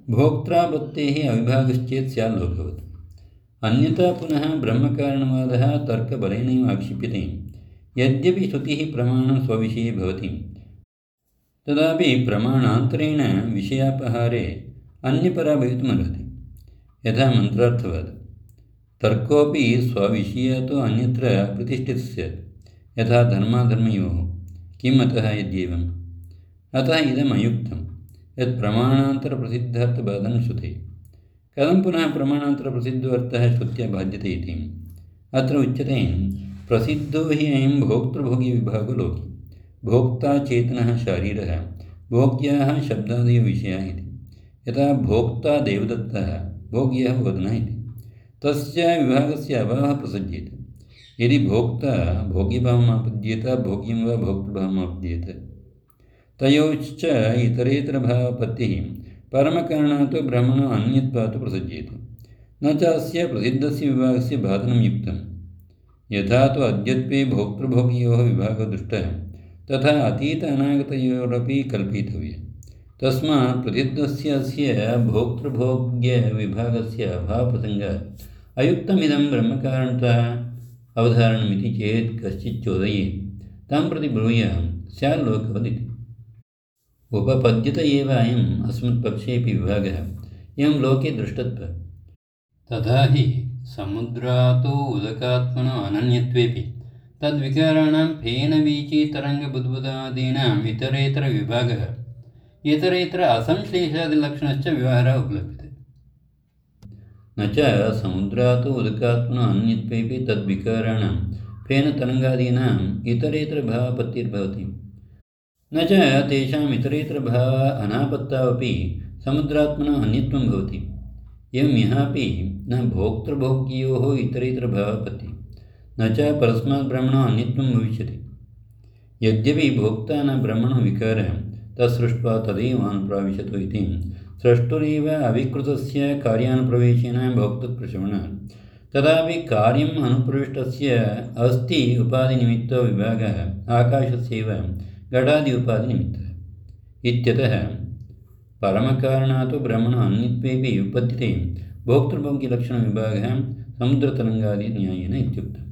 भोक्त्रापत्तेः अविभागश्चेत् स्यात् लोकवत्। अन्यथा पुनः ब्रह्मकारणवादः तर्कबलेनैव आक्षिप्यते। यद्यपि श्रुतिः प्रमाणं स्वविषये भवति, तदापि प्रमाणान्तरेण विषयापहारे अन्यपरा भवितुमर्हति। यथा मन्त्रार्थवादः। तर्कोऽपि स्वविषयात् अन्यत्र प्रतिष्ठितः स्यात्। यथा धर्माधर्मयोः। किम् अतः यद्येवम्? अतः इदम् अयुक्तं यत् प्रमाणान्तरप्रसिद्धार्थबाधनं श्रुते। कथं पुनः प्रमाणान्तरप्रसिद्धो अर्थः श्रुत्या बाध्यते इति? अत्र उच्यते, प्रसिद्धो हि अयं भोक्तृभोग्यविभागो लोके। भोक्ता चेतनः शारीरः, भोग्याः शब्दादयो विषयाः इति। यथा भोक्ता देवदत्तः, भोग्यः वदनः इति। तस्य विभागस्य अभावः प्रसज्येत। यदि भोक्ता भोग्यभावमापद्येत, भोग्यं वा भोक्तृभावमापद्येत, तयोश्च इतरेतरभावापत्तिः परमकारणात् ब्रह्मणो अन्यत्वात् प्रसज्येत। न च अस्य प्रसिद्धस्य विभागस्य बाधनं युक्तं। यथा तु अद्यत्वे भोक्तृभोग्ययोः विभागो दृष्टः, तथा अतीत अनागतयोरपि कल्पितव्यः। तस्मात् प्रसिद्धस्य अस्य भोक्तृभोग्यविभागस्य अभावप्रसङ्गात् अयुक्तमिदं ब्रह्मकारणतः अवधारणमिति चेत् कश्चित् चोदयेत्, तं प्रति ब्रूयां स्याल्लोकवदिति। उपपद्यत एव अयम् अस्मत्पक्षेऽपि विभागः एवं लोके दृष्टत्वात्। तथा हि समुद्रात् उदकात्मनो अनन्यत्वेऽपि तद्विकाराणां फेनवीचितरङ्गबुद्बुदादीनाम् इतरेतरविभागः, इतरेतर असंश्लेषादिलक्षणश्च व्यवहारः उपलभ्यते। न च समुद्रात् उदकात्मनो अनन्यत्वेऽपि तद्विकाराणां फेनतरङ्गादीनाम् इतरेतरभावापत्तिर्भवति। न च तेषाम् इतरेतरभाव अनापत्तावपि समुद्रात्मना अन्यत्वं भवति। एवं यहापि न भोक्तृभोग्ययोः इतरेतरभावापत्तिः, न च परस्मात् ब्रह्मणो अन्यत्वं भविष्यति। यद्यपि भोक्ता न ब्रह्मणो विकारः, तत्सृष्ट्वा तदेव अनुप्राविशतो इति स्रष्टुरेव अविकृतस्य कार्यानुप्रवेशेन भोक्तृप्रशमनात्, तदापि कार्यम् अनुप्रविष्टस्य अस्ति उपाधिनिमित्तो विभागः आकाशस्यैव घटादि उपाधिनिमित्तः इत्यतः परमकारणात् ब्रह्मणो अन्यत्वेऽपि उपपद्यते भोक्तृभोग्यलक्षणविभागः समुद्रतरङ्गादिन्यायेन इत्युक्तम्।